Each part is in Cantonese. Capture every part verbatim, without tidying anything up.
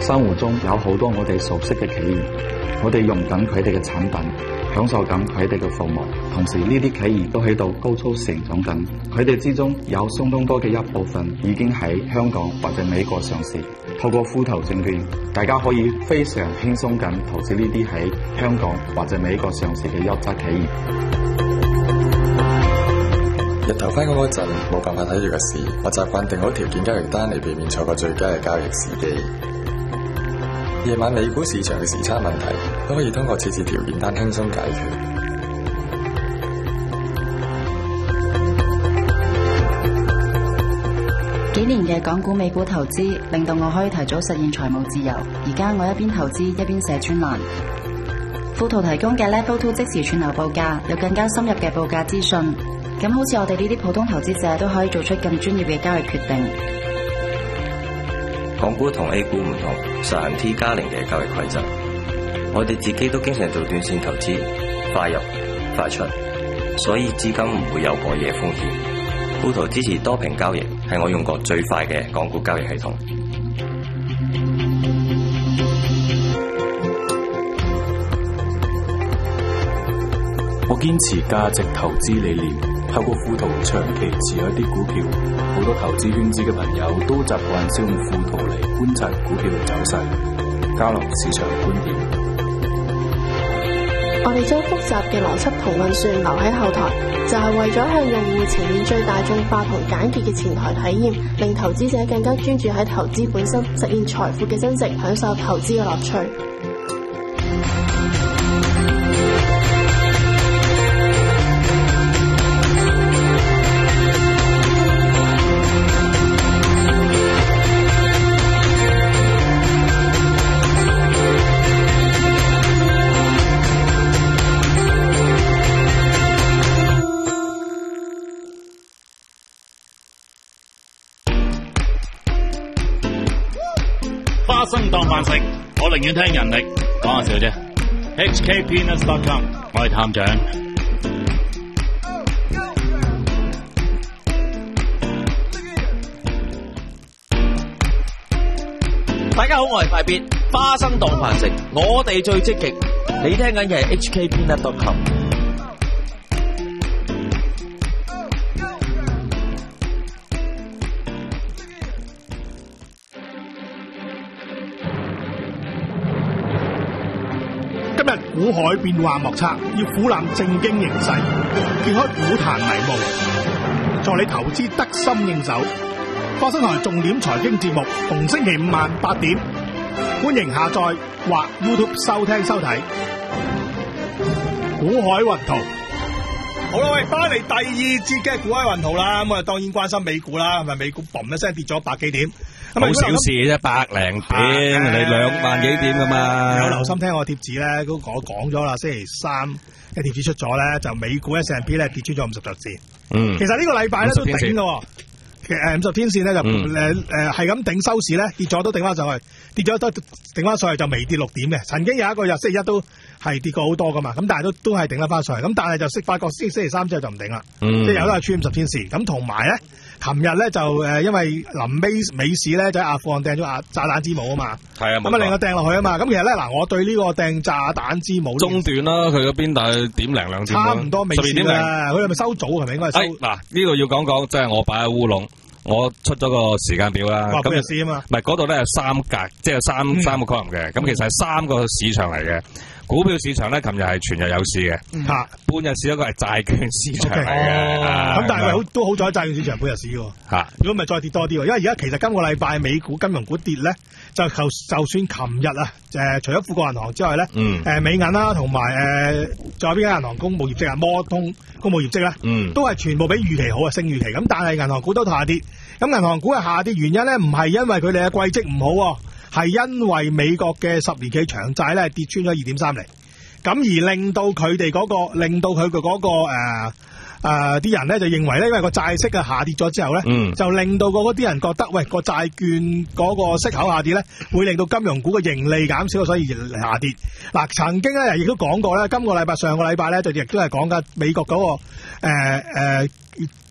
生活中有好多我哋熟悉嘅企業，我哋用緊佢哋嘅產品，享受緊佢哋嘅服務，同時呢啲企業都喺度高速成長緊，佢哋之中有相當多嘅一部分已經喺香港或者美國上市。透過富途證券，大家可以非常輕鬆咁投資呢啲喺香港或者美國上市嘅優質企業。 日頭返工嗰陣冇辦法睇住個市，我習慣定好條件交易單嚟避免錯過最佳嘅交易時機。夜晚美股市場嘅時差問題都可以通過設置條件單輕鬆解決。 幾年嘅港股美股投資令到我可以提早實現財務自由。而家我一邊投資一邊寫專欄。富途提供嘅 Level Two 即時串流報價，有更加深入嘅報價資訊。咁好似我哋呢啲普通投資者都可以做出更專業嘅交易決定。 港股同 A 股唔同，實行 T 加零嘅交易規則。我哋自己都經常做短線投資，快入快出，所以資金唔會有過夜風險。富途支持多屏交易，係我用過最快嘅港股交易系統。 我堅持價值投資理念，透過富途長期持有一啲股票，好多投資圈子嘅朋友都習慣使用富途嚟觀察股票嘅走勢，交流市場觀點。 我哋將複雜嘅邏輯同運算留喺後台，就係為咗向用戶呈現最大眾化同簡潔嘅前台體驗，令投資者更加專注喺投資本身，實現財富嘅增值，享受投資嘅樂趣。 花生當飯食，我寧願聽人力，講下笑啫。H K Peanuts dot com， 我係探長。 大家好，我係快必，花生當飯食，我哋最積極。你聽緊嘅係 H K Peanuts dot com。 今日股海變幻莫測，要俯瞰正經形勢，揭開股壇迷霧，助你投資得心應手。花生台重點財經節目，逢星期五晚八點，歡迎下載或 YouTube 收聽收睇。股海雲圖，好啦，喂，翻嚟第二節嘅股海雲圖啦。咁啊，當然關心美股啦，係咪美股嘣一聲跌咗百幾點？ 好小事啫，百零點，你兩萬幾點噶嘛？ 有留心聽我貼紙咧，都我講咗啦。星期三嘅貼紙出咗咧，就美股 S and P 咧跌穿咗五十日線。嗯，其實呢個禮拜咧都頂嘅。其實誒五十天線咧就誒誒係咁頂收市咧，跌咗都頂翻上去，跌咗都頂翻上去就微跌六點嘅。曾經有一個日星期一都係跌過好多噶嘛，咁但係都都係頂得翻上去。咁但係就識發覺星星期三之後就唔頂啦，即係有都係穿五十天線。咁同埋咧。琴日咧就誒，因為臨尾美市咧就喺阿富汗掟咗阿炸彈之母啊嘛，係啊，咁啊令我掟落去啊嘛，咁其實咧嗱，我對呢個掟炸彈之母中段啦，佢嗰邊但係點零兩點， 差唔多美市啦，佢係咪收早係咪應該係收？ 嗱呢個要講講，即係我擺喺烏龍，我出咗個時間表啦。 咁日市啊嘛， 唔係嗰度咧有三格，即係三、嗯、三個 column 嘅，咁其實係三個市場嚟嘅。股票市場咧，琴日係全日有市嘅，吓、嗯、半日市一個係債券市場嚟嘅，咁、 哦、但係好都好彩債券市場半日市嘅，吓如果咪再跌多啲，因為而家其實今個禮拜美股金融股跌咧，就就算琴日啊，誒除咗富國銀行之外咧，誒、嗯呃、美銀啦，同埋誒仲有邊間銀行公布業績啊，摩通公布業績咧，嗯，都係全部比預期好啊，勝預期，咁但係銀行股都下跌，咁銀行股嘅下跌原因咧，唔係因為佢哋嘅季績唔好。係因為美國嘅十年期長債咧跌穿咗二點三厘，咁而令到佢哋嗰個，令到佢嘅嗰個誒誒啲人咧就認為咧，因為個債息啊下跌咗之後咧，嗯、就令到嗰啲人覺得，喂個債券嗰個息口下跌咧，會令到金融股嘅盈利減少，所以而下跌。嗱、啊，曾經咧亦都講過咧，今個禮拜、上個禮拜咧就亦都係講緊美國嗰、嗰個誒誒。呃呃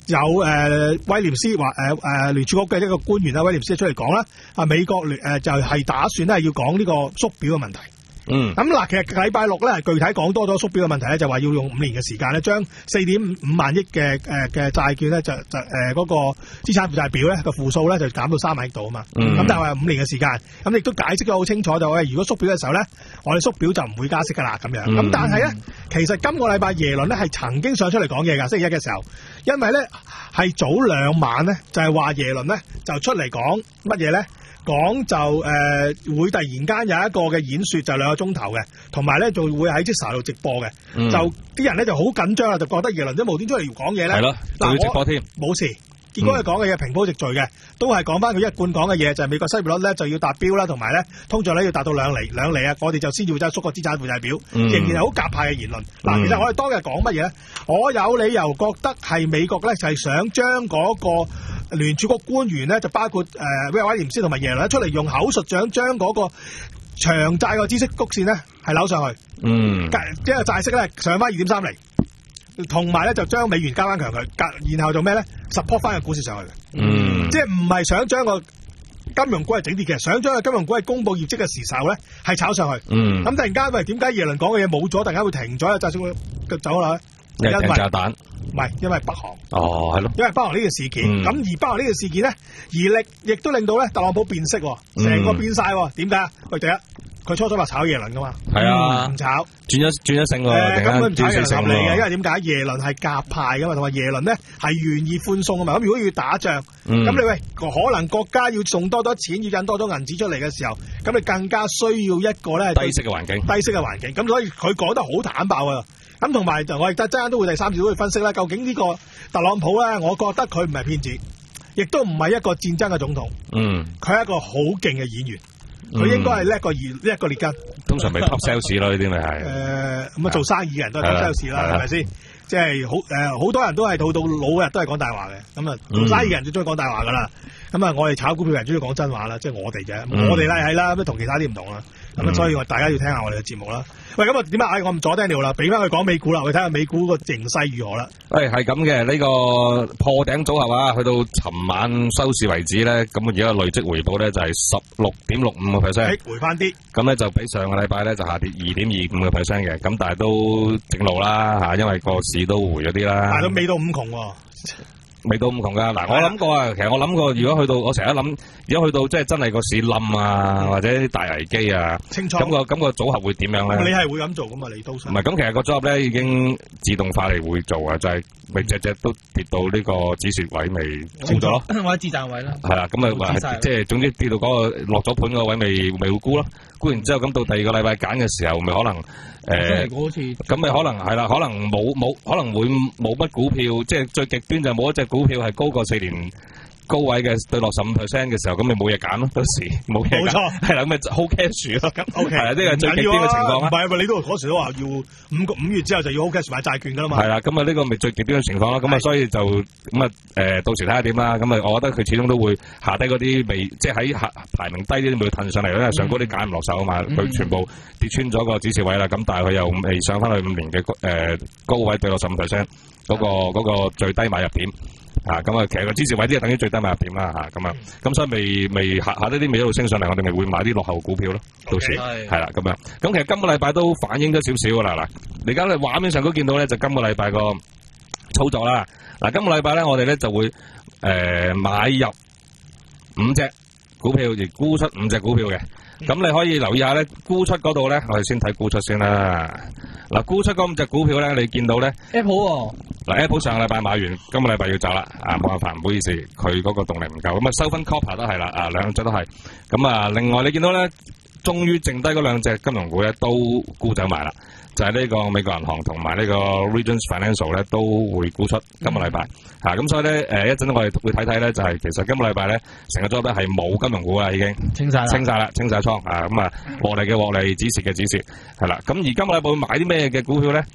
有誒、呃、威廉斯話誒誒聯儲局嘅一個官員啦，威廉斯出嚟講啦，啊美國聯誒、呃、就係、是、打算咧要講呢個縮表嘅問題。 嗯，咁嗱，其實禮拜六咧，具體講多咗縮表嘅問題咧，就話要用五年嘅時間咧，將四點五萬億嘅誒嘅債券咧，就就誒嗰、呃那個資產負債表咧個負數咧就減到三萬億度啊嘛。咁、嗯、但係話五年嘅時間，咁亦都解釋得好清楚，就係如果縮表嘅時候咧，我哋縮表就唔會加息噶啦咁樣。咁、嗯、但係咧，其實今個禮拜耶倫咧係曾經上出嚟講嘢㗎，星期一嘅時候，因為咧係早兩晚咧就係、是、話耶倫咧就出嚟講乜嘢咧？講就誒、呃、會突然間有一個嘅演說就兩個鐘頭嘅，同埋咧仲會喺 Twitter 度直播嘅、嗯，就啲人咧就好緊張啦，就覺得耶倫都無端出嚟講嘢咧， 係咯，仲要直播添， 冇事。結果佢講嘅嘢平鋪直敘嘅，都係講翻佢一貫講嘅嘢，就係、是、美國失業率咧就要達標啦，同埋咧通脹咧要達到兩厘兩厘啊，我哋就先要即係縮個資產負債表，嗯、仍然係好鴿派嘅言論。嗱、嗯，其實我哋當日講乜嘢咧？我有理由覺得係美國咧就係想將嗰個聯儲局官員咧，就包括誒威爾威廉斯同埋耶倫出嚟用口述想將嗰個長債個孳息曲線咧係扭上去，嗯，即係債息咧上翻二點三厘。同埋咧就將美元加翻強佢，然後做咩咧 support 翻個股市上去嘅，嗯，即係唔係想將個金融股係整跌嘅，想將個金融股係公佈業績嘅時候咧係炒上去，嗯，咁突然間喂點解耶倫講嘅嘢冇咗，突然間會停咗，債息會走啦？ 因為炸彈， 唔係因為北韓， 哦係咯， 因為北韓呢件事件，咁、嗯、而北韓呢件事件咧，而力亦都令到咧特朗普變色，成、嗯、個變晒，點解？喂，第一。佢初初話炒耶倫噶嘛，係啊，唔炒，轉咗轉咗性喎， 誒根本唔炒耶倫合理嘅，因為點解耶倫係鴿派噶嘛，同埋耶倫咧係願意寬鬆噶嘛，咁如果要打仗，咁、嗯、你喂可能國家要送多多錢，要印多多銀紙出嚟嘅時候，咁你更加需要一個咧低息嘅環境， 低息嘅環境，咁所以佢講得好坦白啊，咁同埋就我亦得陣間都會第三節都會分析啦，究竟呢個特朗普咧，我覺得佢唔係騙子，亦都唔係一個戰爭嘅總統，嗯，佢係一個好勁嘅演員。佢應該係叻過二叻過列根， 通常咪 top sales 咯，呢啲咪係。誒咁啊，做生意嘅人都係 top sales 啦，係咪先？即係好誒，好多人都係到到老日都係講大話嘅。咁啊，做生意嘅人最中意講大話噶啦。咁啊，我哋炒股票嘅人中意講真話啦，即係我哋啫。嗯、我哋咧係啦，咁同其他啲唔同啦。咁、嗯、所以我大家要聽下我哋嘅節目啦。喂，咁啊點啊？我唔阻 Daniel 啦，俾翻佢講美股啦，我哋睇下美股個形勢如何啦。 喂，係咁嘅，呢、這個破頂組合啊，去到尋晚收市為止咧，咁而家累積回報咧就係十六點六五個 percent， 回翻啲。咁咧就比上個禮拜咧就下跌二點二五個 percent 嘅，咁但係都正路啦嚇，因為個市都回咗啲啦。 但係都未到五窮喎。 未到咁窮噶，嗱我諗過啊，其實我諗過，如果去到我成日諗，如果去到即係真係個市冧啊，嗯、或者啲大危機啊，咁、那個咁、那個組合會點樣咧？ 你係會咁做噶嘛？你都想？ 唔係，咁其實個組合咧已經自動化嚟會做啊，就係咪隻隻都跌到呢個止蝕位未沽咗咯？ 或者止賺位啦。係啦，咁啊話即係總之跌到嗰、那個落咗盤嗰個位未未會沽咯，沽完之後咁到第二個禮拜揀嘅時候，咪可能。誒，咁咪可能係啦，可能冇冇可能會冇乜股票，即係最極端就冇一隻股票係高過四年高位嘅對落十五 percent 嘅時候，咁咪冇嘢揀咯，到時冇嘢揀，冇錯，係啦，咁咪 hold cash 咯，咁 OK，係啊，呢個最極端嘅情況啦。 唔係，你都嗰時都話要五個五月之後就要 hold cash 買債券噶啦嘛。 係啦，咁啊呢個咪最極端嘅情況啦，咁啊所以就咁啊誒，到時睇下點啦。咁啊，我覺得佢始終都會下低嗰啲未，即係喺下排名低啲都未騰上嚟，因為上高啲揀唔落手啊嘛，佢、嗯、全部跌穿咗個止蝕位啦。咁但係佢又未上翻去五年嘅誒、呃、高位對落十五 percent 嗰個嗰、嗰個最低買入點。啊，咁啊，其實個支持位啲係等於最低買入點啦，吓咁啊，咁所以未未下下呢啲未一路升上嚟，我哋咪會買啲落後股票咯，到時係啦，咁樣。咁其實今個禮拜都反映咗少少噶啦，嗱，你而家咧畫面上都見到咧，就今個禮拜個操作啦。嗱，今個禮拜咧，我哋咧就會誒、呃、買入五隻股票，而沽出五隻股票嘅。咁你可以留意下咧，沽出嗰度咧，我哋先睇沽出先啦。嗱，沽出嗰五隻股票咧，你見到咧 Apple 喎。 嗱 Apple 上個禮拜買完，今個禮拜要走啦，啊冇辦法，唔好意思，佢嗰個動力唔夠，咁啊收分 Copper 都係啦，啊兩隻都係，咁啊另外你見到咧，終於剩低嗰兩隻金融股咧都沽走埋啦，就係、是、呢個美國銀行同埋呢個 Regions Financial 咧都會沽出今個禮拜，嚇、嗯、咁、啊、所以咧誒一陣我哋會睇睇咧，就係、是、其實今個禮拜咧成個組咧係冇金融股啊已經清晒啦， 清晒啦，清晒倉啊咁啊獲利嘅獲利，止蝕嘅止蝕，係啦，咁而今個禮拜會買啲咩嘅股票咧？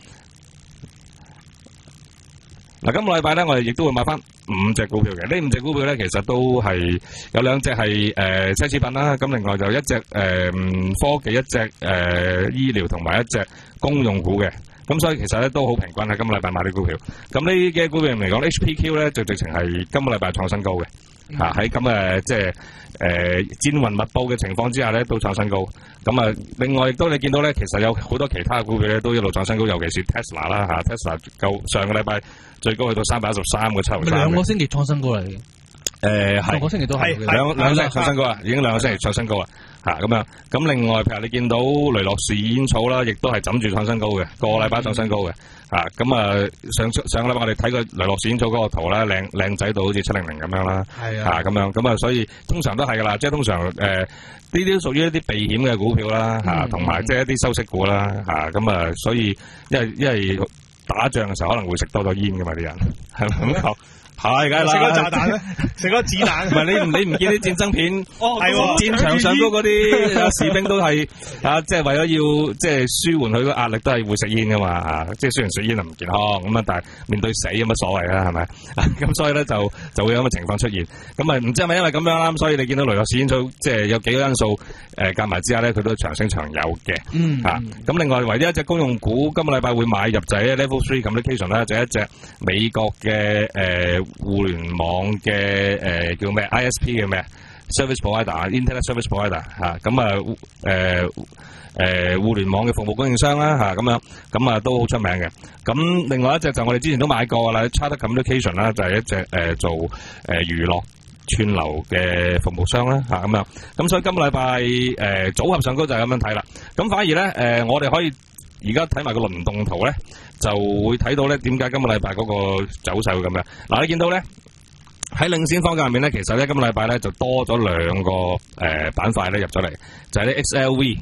嗱，今個禮拜咧，我哋亦都會買翻五隻股票嘅。呢五隻股票咧，其實都係有兩隻係誒奢侈品啦，咁另外就一隻誒、呃、科技，一隻誒、呃、醫療同埋一隻公用股嘅。 咁所以其實咧都好平均喺今個禮拜買啲股票。咁呢啲嘅股票嚟講 ，H P Q 咧就直情係今個禮拜創新高嘅。嚇喺咁誒即係誒戰雲密佈嘅情況之下咧，都創新高。咁啊，另外亦都你見到咧，其實有好多其他嘅股票咧都一路創新高，尤其是 Tesla 啦嚇 ，Tesla 夠上個禮拜最高去到三百一十三個七毫三。 兩個星期創新高嚟嘅。誒係兩個星期都係兩兩星期創新高啊，已經兩個星期創新高啊。嚇咁樣，咁另外譬如你見到雷諾士煙草啦，亦都係枕住創新高嘅，個禮拜創新高嘅。嚇咁啊，上上個禮拜我哋睇過雷諾士煙草嗰個圖啦，靚靚仔到好似七零零咁樣啦。係啊。嚇咁樣，咁啊，所以通常都係㗎啦，即係通常誒呢啲都屬於一啲避險嘅股票啦。嚇，同埋即係一啲收息股啦。嚇咁啊，所以因為因為打仗嘅時候可能會食多咗煙㗎嘛啲人，係咪咁講？係，梗係啦。食個炸彈咧，食個子彈。唔係你唔你唔見啲戰爭片？哦，係喎。戰場上高嗰啲士兵都係啊，即係為咗要即係舒緩佢個壓力，都係會食煙噶嘛嚇。即係雖然食煙係唔健康咁啊，但係面對死有乜所謂啦？係咪？咁所以咧就就會有咁嘅情況出現。咁啊唔知係咪因為咁樣啦？咁所以你見到雷諾士煙草即係有幾個因素誒夾埋之下咧，佢都長升長有嘅。嗯。嚇咁另外唯一一隻公用股今個禮拜會買入就係 Level Three Communication 啦，就係一隻美國嘅誒。互聯網嘅誒、呃、叫咩 I S P 嘅咩 service provider、internet service provider 嚇，咁啊誒誒互聯網嘅服務供應商啦嚇，咁樣咁啊都好出名嘅。咁另外一隻就我哋之前都買過啦 Charter Communication 啦，就係一隻誒、呃、做誒、呃、娛樂串流嘅服務商啦嚇，咁樣。咁所以今個禮拜誒組合上高就係咁樣睇啦。咁反而咧誒、呃、我哋可以而家睇埋個輪動圖咧。就會睇到咧，點解今個禮拜嗰個走勢會咁樣？嗱，你見到咧喺領先方向入面咧，其實咧今個禮拜咧就多咗兩個誒、呃、板塊咧入咗嚟，就係、是、啲 X L V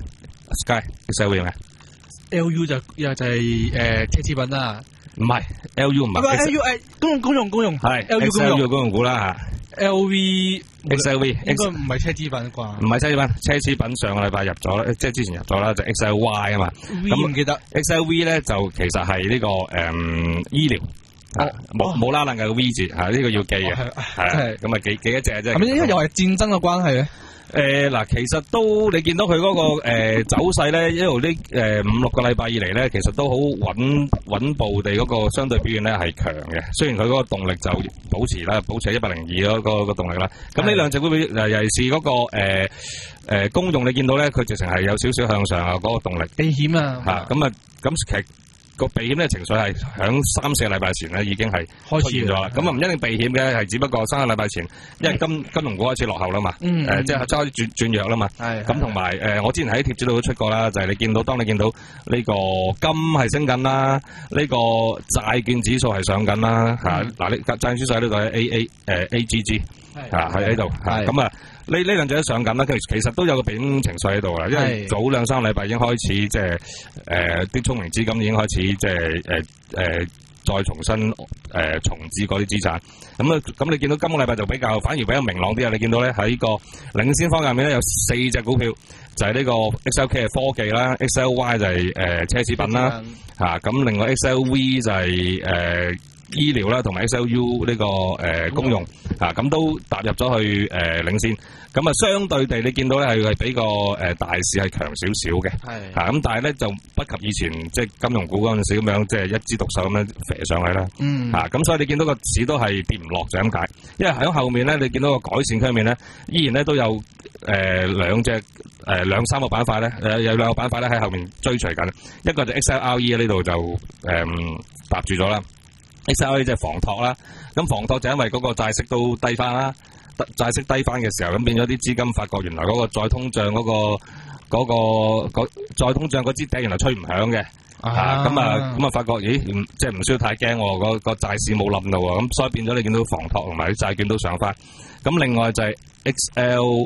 Sky X L V 咩 ？L U 就又就係誒奢侈品啦， 唔係 L U 唔係 L U 誒公用公用公用係 L U 公用股啦嚇。 L V X L V 應該唔係奢侈品啩？唔係奢侈品，奢侈品上個禮拜入咗啦，即係之前入咗啦，就 X L Y 啊嘛。 咁唔記得 X L V 咧就其實係呢、這個誒、嗯、醫療，冇冇拉冷嘅 V 字嚇，呢、這個要記嘅，係咁啊記記一隻啫。 係咪因為又係戰爭嘅關係咧？ 誒嗱、呃，其實都你見到佢嗰、那個誒、呃、走勢咧，一路呢誒五六個禮拜以嚟咧，其實都好穩穩步地嗰個相對表現咧係強嘅。雖然佢嗰個動力就保持啦，保持喺一百零二嗰個個動力啦。咁呢兩隻股票誒尤其是嗰個誒誒公用，你見到咧，佢直情係有少少向上啊嗰個動力。 避險啊！ 嚇咁啊，咁其實個避險嘅情緒係響三四個禮拜前咧已經係開始咗啦。咁啊唔一定避險嘅，係只不過三個禮拜前，因為金金融股開始落後啦嘛。嗯。誒、呃，即係開始轉轉弱啦嘛。係。咁同埋誒，我之前喺貼紙度都出過啦，就係、是、你見到，當你見到呢個金係升緊啦，呢、這個債券指數係上緊啦嚇。嗱、嗯，你債券指數喺呢度係 A A 誒 A G G 嚇喺呢度嚇。咁啊。呢呢兩隻都上緊啦，其實其實都有個避險情緒喺度啦，因為早兩三個禮拜已經開始即係誒啲聰明資金已經開始即係誒誒再重新誒、呃、重置嗰啲資產。咁啊咁你見到今個禮拜就比較反而比較明朗啲啊！你見到咧喺個領先方向面咧有四隻股票，就係、是、呢個 X L K 係科技啦 ，X L Y 就係、是、誒、呃、奢侈品啦嚇，咁、啊、另外 X L V 就係、是、誒。呃醫療啦，同埋 X L U 呢、這個誒、呃、公用啊，咁都踏入咗去誒、呃、領先。咁啊，相對地你見到咧係係比個誒、呃、大市係強少少嘅，係嚇咁，但係咧就不及以前即係金融股嗰陣時咁樣，即係一枝獨秀咁樣飛上去啦。嗯，嚇咁、啊，所以你見到個市都係跌唔落就咁解。因為喺後面咧，你見到個改善區入面咧，依然咧都有誒、呃、兩隻誒、呃、兩三個板塊咧，誒有兩個板塊咧喺後面追隨緊。一個就 X L R E 呢度就誒、呃、搭住咗啦。X L R E 即係房託啦，咁房託就因為嗰個債息都低翻啦，債息低翻嘅時候，咁變咗啲資金發覺原來嗰個再通脹嗰、嗰個嗰、嗰個再通脹嗰支笛原來吹唔響嘅，啊咁啊咁啊發覺咦即係唔需要太驚喎，嗰個債市冇冧到喎，咁所以變咗你見到房託同埋啲債券都上翻，咁另外就係 X L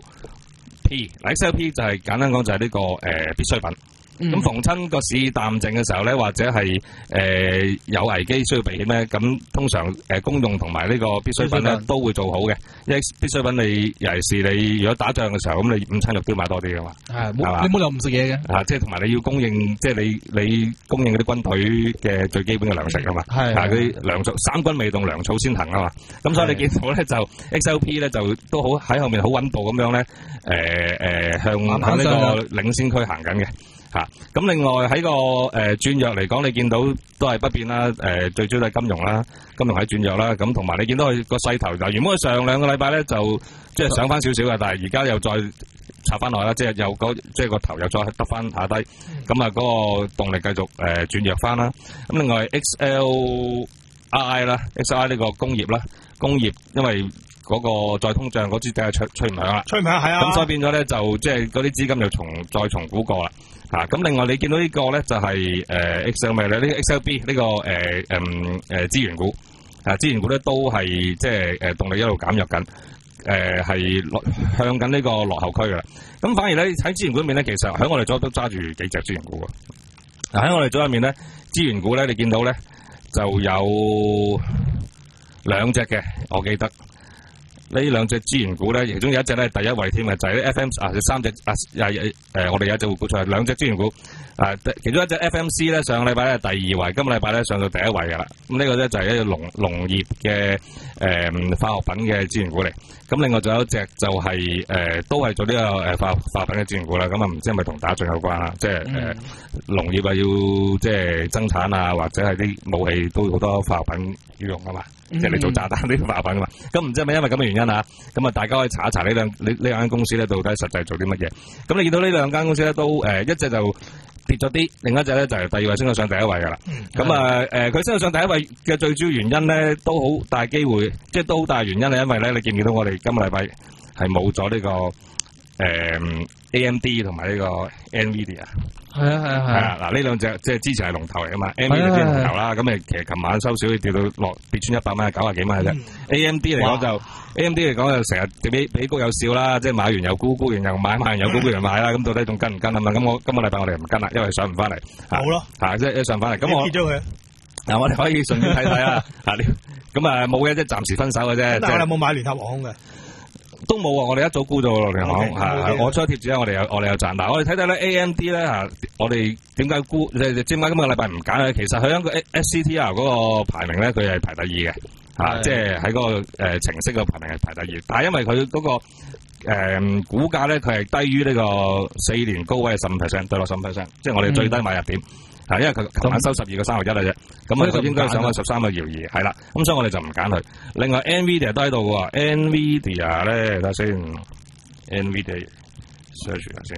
P，X L P 就係、是、簡單講就係呢、呢個誒、呃、必需品。咁、嗯、逢親個市淡靜嘅時候咧，或者係誒、呃、有危機需要避險咧，咁通常誒、呃、公用同埋呢個必需品咧都會做好嘅。因為必需品你尤其是你如果打仗嘅時候，咁你午餐肉都要買多啲噶嘛，係嘛？你冇理由唔食嘢嘅，啊即係同埋你要供應，即係你你供應嗰啲軍隊嘅最基本嘅糧食啊嘛，係嗰啲糧草三軍未動，糧草先行啊嘛。咁所以你見到咧就 X L P 咧就都好喺後面好穩步咁樣咧，誒、呃、誒、呃、向向呢個領先區行緊嘅。 嚇。咁另外喺個誒轉弱嚟講，你見到都係不變啦。誒最主要係金融啦，金融喺轉弱啦。咁同埋你見到佢個勢頭就原本佢上兩個禮拜咧就即係上翻少少嘅，但係而家又再插翻落啦，即係有個即係個頭又再得翻下低。咁啊嗰個動力繼續誒轉弱翻啦。咁另外 X L I 啦 ，X L I 呢個工業啦，工業因為嗰個再通脹嗰支梗係吹吹唔響啦， 吹唔響係啊，咁所以變咗咧就即係嗰啲資金又重再重估過啦，嚇咁另外你見到呢個咧就係誒 X L 咩咧？呢個 X L B 呢個誒誒誒資源股啊，資源股咧都係即係誒動力一路減弱緊，誒係落向緊呢個落後區噶啦。咁反而咧喺資源股入面咧，其實喺我哋左都揸住幾隻資源股嘅。嗱喺我哋左入面咧，資源股咧你見到咧就有兩隻嘅，我記得。呢兩隻資源股咧，其中有一隻咧係第一位添嘅，就係、是、啲 F M 啊，三隻啊，誒、呃、我哋有一隻股出嚟，兩隻資源股啊，其中一隻 F M C 咧，上個禮拜咧係第二位，今個禮拜咧上到第一位㗎啦。咁呢個咧就係一個農農業嘅誒、呃、化學品嘅資源股嚟。咁另外仲有一隻就係、是、誒、呃、都係做呢、這個誒化化學品嘅資源股啦。咁啊唔知係咪同打仗有關啦？即係誒、呃、農業啊要即係增產啊，或者係啲武器都好多化學品要用啊嘛。即係你做炸彈呢啲化學品噶嘛，咁唔知係咪因為咁嘅原因啊？咁啊，大家可以查一查呢兩呢呢兩間公司咧，到底實際做啲乜嘢？咁你見到呢兩間公司咧，都誒、呃、一隻就跌咗啲，另一隻咧就係第二位升到上第一位噶啦。咁啊誒，佢、呃、升到上第一位嘅最主要原因咧，都好大機會，即係都好大原因係因為咧，你見唔見到我哋今個禮拜係冇咗呢個誒、呃、A M D 同埋呢個 Nvidia 啊？ 係啊係啊係啊！ 嗱呢兩隻即係之前係龍頭嚟噶嘛 ，Nvidia 係龍頭啦，咁誒其實琴晚收少跌到落跌穿一百蚊，九十幾蚊嘅啫。A M D 嚟講就 A M D 嚟講就成日俾俾谷有笑啦，即係買完又沽，沽完又買，買完又沽，沽完又買啦。咁到底仲跟唔跟啊嘛？咁我今個禮拜我哋唔跟啦，因為上唔翻嚟。 好咯， 嚇即係一上翻嚟，咁我跌咗佢。 嗱我哋可以順便睇睇啦。嚇咁啊冇嘅，即係暫時分手嘅啫。 但係我有冇買聯合航空嘅？ 都冇啊！我哋一早沽咗落嚟講，係我出貼紙我哋有我哋有賺。嗱，我哋睇睇咧 A M D 咧嚇，我哋點解沽？即係點解今個禮拜唔揀咧？其實佢喺個 S C T R 嗰個排名咧，佢係排第二嘅嚇，即係喺嗰個誒程式個排名係排第二。但係因為佢嗰個誒股價咧，佢係低於呢個四年高位十五 percent，對落十五 percent，即係我哋最低買入點。係，因為佢琴晚收十二個三毫一啦啫，咁啊佢應該上翻十三個搖二，係啦，咁所以我哋就唔揀佢。另外 Nvidia 都喺度嘅喎 ，Nvidia 咧睇下先 ，Nvidia search 下先，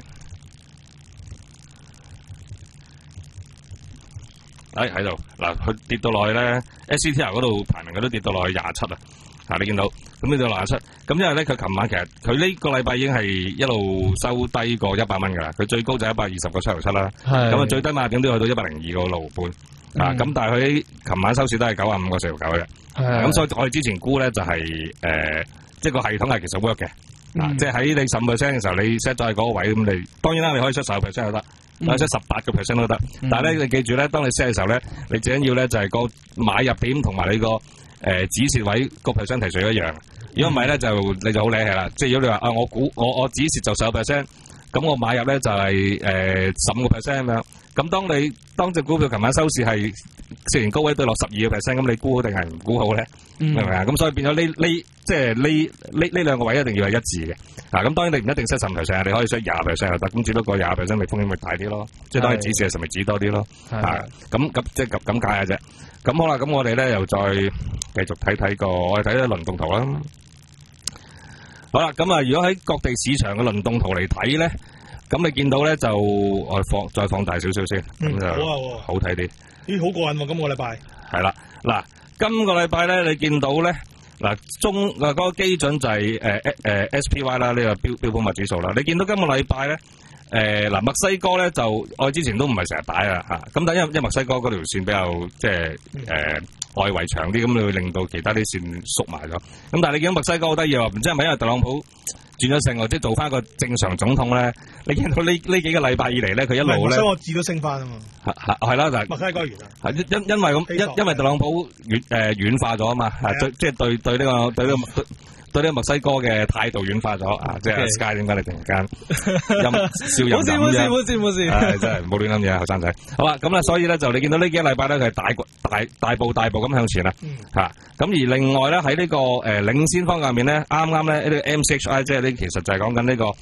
喺喺度，嗱佢跌到落去咧 ，S C T R 嗰度排名佢都跌到落去廿七啊。啊！你見到咁呢度廿七，咁因為咧佢琴晚其實佢呢個禮拜已經係一路收低過一百蚊㗎啦，佢最高就一百二十個七毫七啦，咁啊最低買點都去到一百零二個六半，嗯、啊咁但係佢琴晚收市都係九十五個四毫九嘅，咁所以我哋之前估咧就係、是、誒、呃，即係個系統係其實 work 嘅，嗯、啊即係喺你十五 percent 嘅時候你 set 咗喺嗰個位咁你，當然啦你可以 set 十個 percent 都得，或者 set 十八個 percent 都得，嗯、但係咧你記住咧，當你 set 嘅時候咧，你最緊要咧就係個買入點同埋你個。誒、呃、止蝕位個 percent 提水一樣，如果唔係咧就你就好理氣啦。即係如果你話啊，我估我我止蝕就十個 percent，咁我買入咧就係誒十五個 percent 咁樣。咁當你當隻股票琴晚收市係四年高位對落十二個 percent，咁你估好定係唔估好咧？明唔明啊？咁所以變咗呢呢即係呢呢呢兩個位一定要係一致嘅。嗱、啊，咁當然你唔一定 set 十 percent，你可以 set 廿 percent 就得。咁只不過廿 percent 咪風險咪大啲咯。即係當你止蝕嘅時候咪止多啲咯。係咁咁即係咁咁解嘅啫。咁好啦，咁我哋咧又再繼續睇睇個，我哋睇睇輪動圖啦。好啦，咁啊，如果喺各地市場嘅輪動圖嚟睇咧，咁你見到咧就我放再放大少少先，咁、嗯、就好睇啲。 咦，好過癮喎！今個禮拜係啦，嗱，今個禮拜咧你見到咧嗱中啊嗰、那個基準就係誒誒 S P Y 啦，呢個標標普物指數啦。你見到今個禮拜咧？誒嗱、呃，墨西哥咧就我之前都唔係成日擺啊嚇，咁但係因為因為墨西哥嗰條線比較即係誒外圍長啲，咁你會令到其他啲線縮埋咗。咁但係你見到墨西哥好得意喎，唔知係咪因為特朗普轉咗性，或者做翻個正常總統咧？你見到呢呢幾個禮拜以嚟咧，佢一路咧， 所以我字都升翻啊嘛。係係啦，就係墨西哥完啦。 係因因為咁因因為特朗普軟誒軟化咗啊嘛，係即係對對呢個對呢個。對呢個墨西哥嘅態度軟化咗啊！即係 Sky 點解你突然間陰笑陰陰？冇事冇事冇事冇事，真係唔好亂諗嘢，後生仔。好啦，咁咧，所以咧就你見到呢幾個禮拜咧，佢係大大大步大步咁向前啦嚇。咁而另外咧喺呢個誒領先方向面咧，啱啱咧呢個 M C H I 即係呢其實就係講緊呢個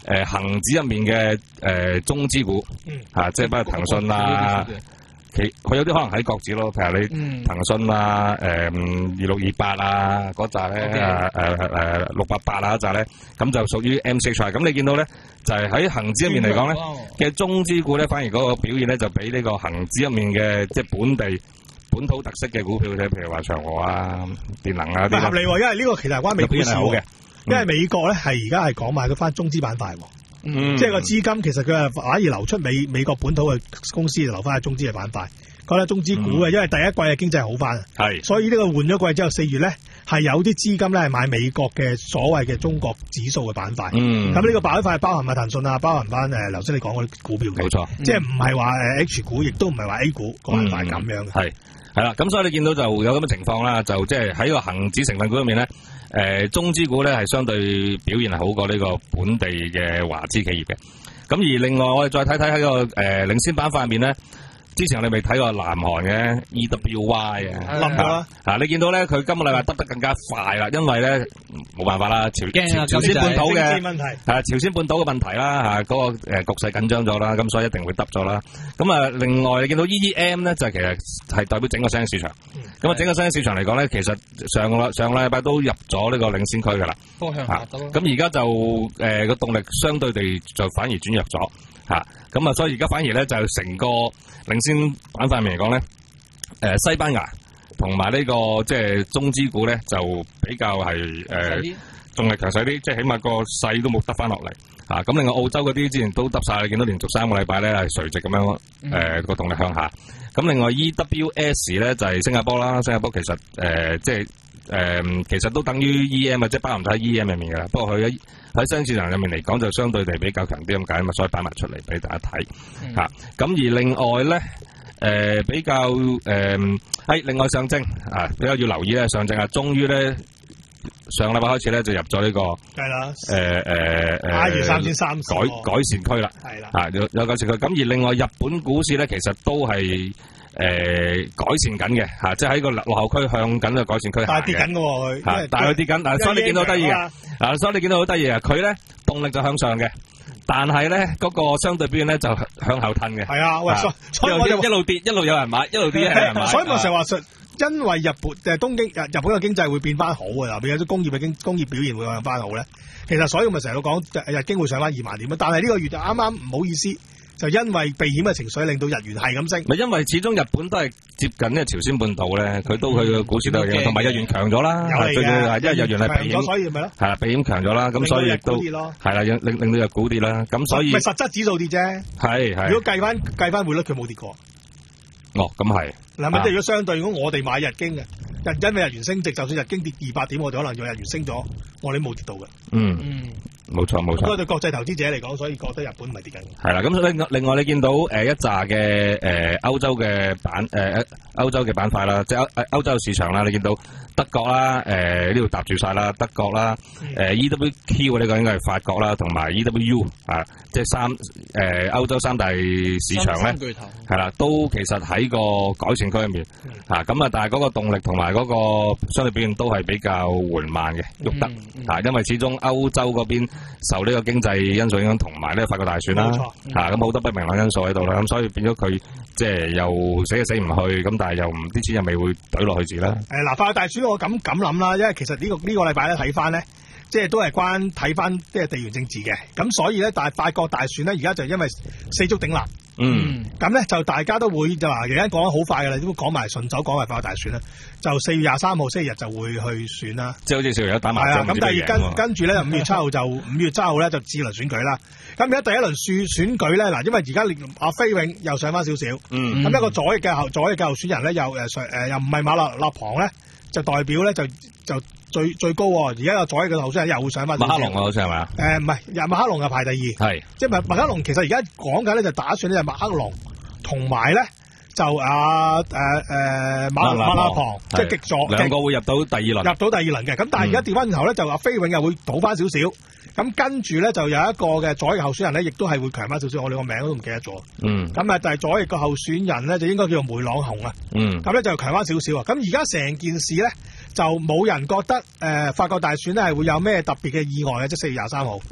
誒恆指入面嘅誒中資股，嚇，即係包括騰訊啊。其佢有啲可能喺國指咯，譬如你騰訊啊、誒二六二八啊嗰扎咧，誒誒誒六八八啊嗰扎咧，咁就屬於 M 四 H。咁你見到咧，就係喺恆指入面嚟講咧嘅中資股咧，反而嗰個表現咧就比呢個恆指入面嘅即係本地本土特色嘅股票咧，譬如話長和啊、電能啊啲。合理喎，因為呢個其實係關美股事嘅，因為美國咧係而家係講買咗翻中資板塊。嗯，即係個資金其實佢係反而流出美美國本土嘅公司，就留翻喺中資嘅板塊，覺得中資股嘅，嗯、因為第一季嘅經濟好翻，係，所以呢個換咗季之後，四月咧係有啲資金咧係買美國嘅所謂嘅中國指數嘅板塊，嗯，咁呢個板塊包含埋騰訊啊，包含翻誒，頭先你講嗰啲股票，冇錯，即係唔係話誒 H 股，亦都唔係話 A 股個板塊咁樣嘅，係係啦，咁所以你見到就有咁嘅情況啦，就即係喺個恒指成分股入面咧。誒、呃、中資股咧係相對表現係好過呢個本地嘅華資企業嘅，咁而另外我哋再睇睇喺個誒、呃、領先板塊入面咧，之前我哋未睇過南韓嘅 E W Y 啊，冧咗啦，啊你見到咧佢今個禮拜得得更加快啦，因為咧冇辦法啦，朝朝朝鮮半島嘅問題，係朝鮮半島嘅問題啦，嚇、那、嗰個誒局勢緊張咗啦，咁所以一定會得咗啦。咁啊，另外你見到 E E M 咧就係其實係代表整個新興市場。咁啊，整個新興市場嚟講咧，其實上個上個禮拜都入咗呢個領先區㗎啦。方向下得咯。咁而家就誒個、呃、動力相對地就反而轉弱咗嚇。咁啊，所以而家反而咧就成個領先板塊面嚟講咧，誒、呃、西班牙同埋呢個即係中資股咧就比較係誒動力強勢啲，即係起碼個勢都冇得翻落嚟嚇。咁另外澳洲嗰啲之前都得晒，你見到連續三個禮拜咧係垂直咁樣誒個動力向下。咁另外 E W S 咧就係新加坡啦，新加坡其實誒、呃、即係誒、呃、其實都等於 E M 啊，即係包含喺 E M 入面㗎啦。不過佢喺喺新興市場入面嚟講，就相對地比較強啲咁解啊嘛，所以擺埋出嚟俾大家睇嚇。咁、嗯、而另外咧誒、呃、比較誒係、呃、另外上證啊，比較要留意咧，上證啊，終於咧上禮拜開始咧就入咗呢、這個係啦誒誒誒 I 二三千三改改善區啦，係啦啊有有改善區。咁而另外日本股市咧，其實都係誒、呃、改善緊嘅嚇，即係喺個落後區向緊嘅改善區。但係跌緊嘅喎佢，但係佢跌緊，但係所以你見到好得意嘅，嗱所以你見到好得意啊！佢咧動力就向上嘅，但係咧嗰個相對表現咧就向後褪嘅。係啊，喂，所所以我就一路跌一路有人買，一路跌有人買。所以我成日話實。因為日本誒東京日日本嘅經濟會變翻好嘅，特別有啲工業嘅經工業表現會向翻好咧。其實所以我咪成日都講日經會上翻二萬點，但係呢個月就啱啱唔好意思，就因為避險嘅情緒令到日元係咁升。咪因為始終日本都係接近呢個朝鮮半島咧，佢都佢嘅股市都係同埋日元強咗啦，最主要係因為日元係避險，所以咪咯係啦，避險強咗啦，咁所以亦都係啦，令令到日股跌啦，咁所以咪實質指數跌啫。係係。如果計翻計翻匯率，佢冇跌過。哦，咁係。嗱，咪即係如果相對，如果我哋買日經嘅，日因為日元升值，就算日經跌二百點，我哋可能用日元升咗，我哋冇跌到嘅。嗯嗯，冇錯冇錯。不過對國際投資者嚟講，所以覺得日本唔係跌緊。係啦，咁另另外你見到誒、呃、一紮嘅誒歐洲嘅板誒歐洲嘅板塊啦，即係歐歐洲市場啦，你見到德國啦，誒呢度搭住晒啦，德國啦，誒、嗯呃、E W Q 呢個應該係法國啦，同埋 E W U 啊，即係三誒歐、呃、洲三大市場咧，係啦，都其實喺個改善區入面嚇，咁、嗯、啊，但係嗰個動力同埋嗰個相對表現都係比較緩慢嘅，喐得嚇，因為始終歐洲嗰邊受呢個經濟因素影響，同埋呢法國大選啦嚇，咁好多不明朗因素喺度啦，咁所以變咗佢即係又死又死唔去，咁但係又唔啲錢又未會懟落去住啦。誒嗱，法國大選我咁咁諗啦，因為其實呢、這個呢、這個禮拜咧睇翻咧，即係都係關睇翻即係地緣政治嘅，咁所以咧，但係法國大選咧而家就因為四足鼎立。嗯，咁咧就大家都會就話，而家講得好快噶啦，都講埋順手講埋法國大選啦，就四月廿三號星期日就會去選啦，即係好似四月一打麻將咁。第二跟跟住咧，五月七號就五月七號咧就智輪選舉啦。咁而家第一輪選選舉咧，嗱，因為而家阿菲永又上翻少少，嗯，咁一個左翼嘅候左翼嘅候選人咧，又誒上誒又唔係馬勒勒龐咧，就代表咧就就最最高喎。而家有左翼嘅候選人又會上翻。馬克龍啊，好似係咪啊？誒唔係，馬克龍又排第二，係即係馬馬克龍其實而家講緊咧就打算咧就馬克龍同埋咧就啊誒誒馬馬勒龐，即係極左兩個會入到第二輪，入到第二輪嘅。咁但係而家調翻轉頭咧，就阿菲永又會倒翻少少。咁跟住咧就有一個嘅左翼候選人咧，亦都係會強翻少少，我哋個名都唔記得咗。嗯。咁啊，就係左翼個候選人咧，就應該叫做梅朗雄啊。嗯。咁咧就強翻少少啊。咁而家成件事咧，就冇人覺得誒、呃、法國大選咧係會有咩特別嘅意外嘅，即係四月廿三號。嗯。咁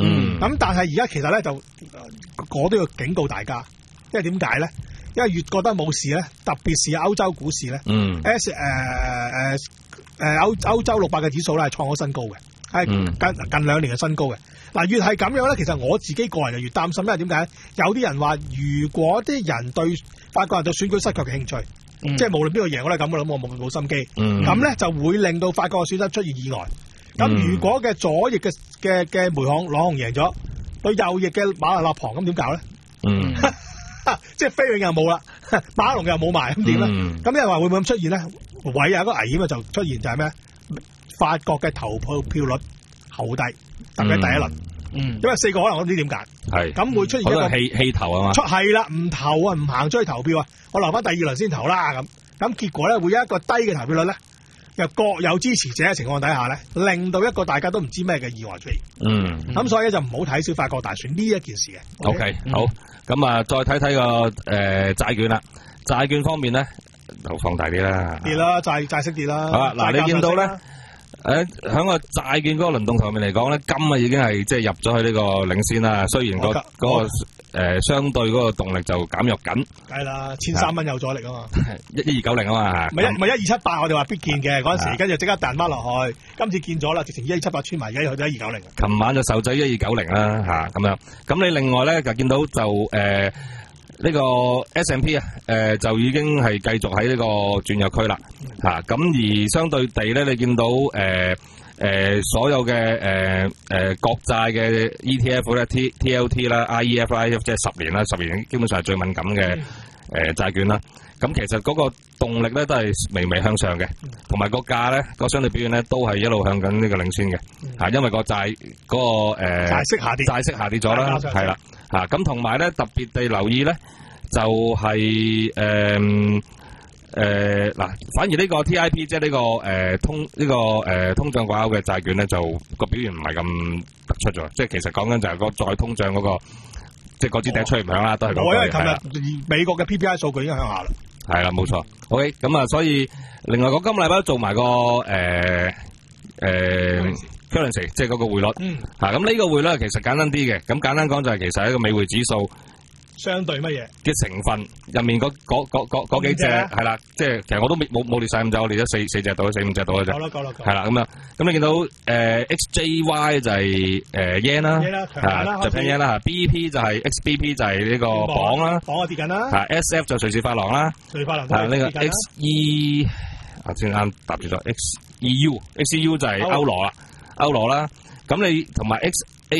咁但係而家其實咧就我都要警告大家，因為點解咧？因為越覺得冇事咧，特別是歐洲股市咧，嗯，S 誒誒誒歐歐洲六百嘅指數咧係創咗新高嘅，係近近兩年嘅新高嘅。嗱，越係咁樣咧，其實我自己個人就越擔心，因為點解？有啲人話，如果啲人對法國人對選舉失去嘅興趣，嗯、即係無論邊個贏我都係咁嘅諗，我冇冇心機，咁咧、嗯、就會令到法國嘅選舉出現意外。咁、嗯、如果嘅左翼嘅嘅嘅梅朗朗雄贏咗，對右翼嘅馬勒勒龐咁點搞咧？嗯，即係菲永又冇啦，馬龍又冇埋，咁點咧？咁有人話會唔會咁出現咧？唯有一個危險嘅就出現就係咩？法國嘅投票票率好低，特別第一輪，嗯，因為四個可能我唔知點解，係咁會出現一個氣氣投啊嘛， 出係啦，唔投啊，唔行出去投票啊，我留翻第二輪先投啦，咁咁結果咧會有一個低嘅投票率咧，又各有支持者嘅情況底下咧，令到一個大家都唔知咩嘅意外出現，嗯，咁所以就唔好睇小法國大選呢一件事嘅。 O K，好，咁啊，再睇睇個誒債券啦，債券方面咧就放大啲啦， 跌啦，債債息跌啦， 好啦，嗱你見到咧。誒，喺個債券嗰個輪動上面嚟講咧，金啊已經係即係入咗去呢個領先啦。雖然、嗰個嗰、嗰個誒、呃、相對嗰個動力就減弱緊。 係啦，千三蚊有阻力啊嘛。 一一二九零啊嘛。 唔係一唔係一二七八，我哋話必見嘅嗰陣時，跟住即刻彈翻落去。今次見咗啦，直情一二七八穿埋，而家去到一二九零。 琴晚就受制一二九零啦，吓咁樣。咁你另外咧就見到就誒。呃呢個 S and P 啊，誒就已經係繼續喺呢個轉弱區啦，嚇咁、嗯、而相對地咧，你見到誒誒、呃呃、所有嘅誒誒國債嘅 E T F 咧 T T L T 啦 I E F I F 即係十年啦，十年基本上係最敏感嘅誒債券啦。咁其實嗰個動力咧都係微微向上嘅，同埋個價咧個相對表現咧都係一路向緊呢個領先嘅，嚇、嗯，因為個債嗰、那個誒、呃、 債息下跌， 債息下跌咗啦，係啦。啊，咁同埋咧，特別地留意咧，就係誒誒嗱，反而呢個 T I P 即係呢個誒、呃、通呢、這個誒、呃、通脹掛鈎嘅債券咧，就個表現唔係咁突出咗。即係其實講緊就係個再通脹嗰、那個，即係嗰支笛吹唔響啦，都係嗰個。 我因為琴日美國嘅 P P I 數據已經向下啦。 係啦，冇錯。OK，咁啊，所以另外個今個禮拜都做埋個誒誒。呃呃 currency 即係嗰個匯率，嗯，嚇咁呢個匯率其實簡單啲嘅，咁簡單講就係其實係一個美匯指數相對乜嘢嘅成分入面嗰嗰嗰嗰嗰幾隻係啦，即係其實我都冇冇列曬咁多，我列咗四四隻到，四五隻到嘅啫。 夠啦夠啦， 係啦咁樣，咁你見到誒 X J Y 就係誒 yen 啦，係就偏 yen 啦嚇 ，B P 就係 X B P 就係呢個鎊啦， 鎊啊跌緊啦， 嚇 S F 就瑞士法郎啦， 瑞士法郎係呢個 X E 啊先啱答住咗 X E U，X E U 就係歐羅啦。歐羅啦，咁你同埋 X A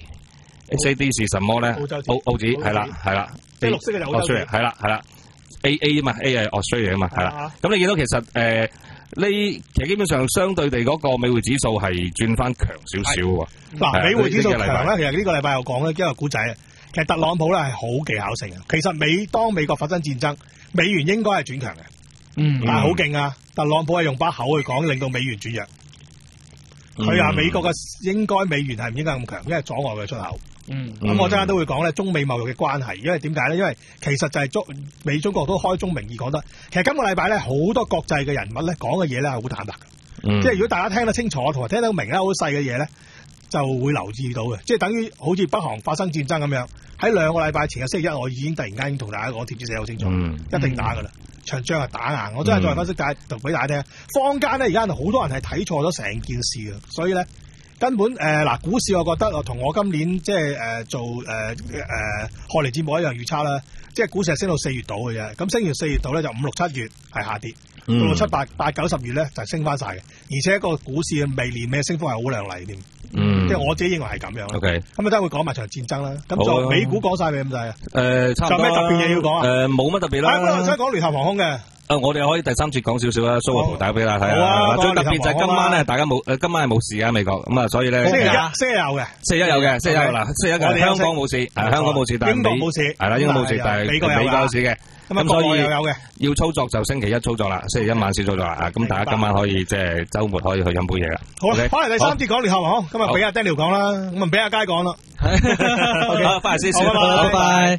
D，X A D 是什麼咧？澳洲澳澳紙係啦係啦， 即係綠色嘅就澳洲紙， 係啦係啦 ，A A 啊嘛 ，A 係 Australia 啊嘛，係啦。咁你見到其實誒呢，其實基本上相對地嗰個美匯指數係轉翻強少少喎。 嗱，美匯指數強咧，其實呢個禮拜又講咧一個古仔啊。其實特朗普咧係好技巧性嘅。其實美當美國發生戰爭，美元應該係轉強嘅，嗯，但係好勁啊！特朗普係用把口去講，令到美元轉弱。佢話美國嘅應該美元係唔應該咁強，因為阻礙佢出口。嗯，咁我陣間都會講咧中美貿易嘅關係，因為點解咧？因為其實就係中美中國都開宗明義講得，其實今個禮拜咧好多國際嘅人物咧講嘅嘢咧係好坦白嘅，嗯、即係如果大家聽得清楚同埋聽得明咧好細嘅嘢咧，就會留意到嘅，即係等於好似北韓發生戰爭咁樣，喺兩個禮拜前嘅星期一，我已經突然間同大家講貼紙寫好清楚，嗯、一定打噶啦。場仗係打硬，我真係再分析解讀俾大家聽。坊間咧而家好多人係睇錯咗成件事嘅，所以咧根本誒嗱、呃、股市，我覺得同我今年即係誒做誒誒賀年節目一樣預測啦，即係股市係升到四月度嘅啫。咁升完四月度咧就五六七月係下跌，嗯、到到七八八九十月咧就升翻晒嘅，而且個股市嘅未年嘅升幅係好亮麗添。嗯，即係我自己認為係咁樣。O K，咁啊，都會講埋場戰爭啦。咁就美股講晒未咁滯啊？誒，差唔多。仲有咩特別嘢要講啊？誒，冇乜特別啦。我想講聯合航空嘅。誒，我哋可以第三節講少少啦。蘇華圖打俾大家睇啊。最特別就係今晚咧，大家冇誒，今晚係冇事啊，美國咁啊，所以咧。星期一，星期一有嘅。星期一有嘅，星期一嗱，星期一嘅香港冇事，係香港冇事，但係英國冇事，係啦，英國冇事，但係美國有事嘅。咁所以要操作就星期一操作啦，星期一晚先操作啦。啊，咁大家今晚可以即係週末可以去飲杯嘢啦。好，翻嚟第三節講聯合航空，今日俾阿 Daniel 講啦，咁啊俾阿佳講啦。好，翻嚟先，拜拜。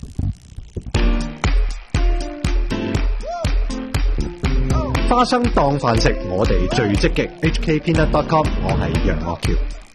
花生當飯食，我哋最積極。H K Peanut dot com， 我係楊岳橋。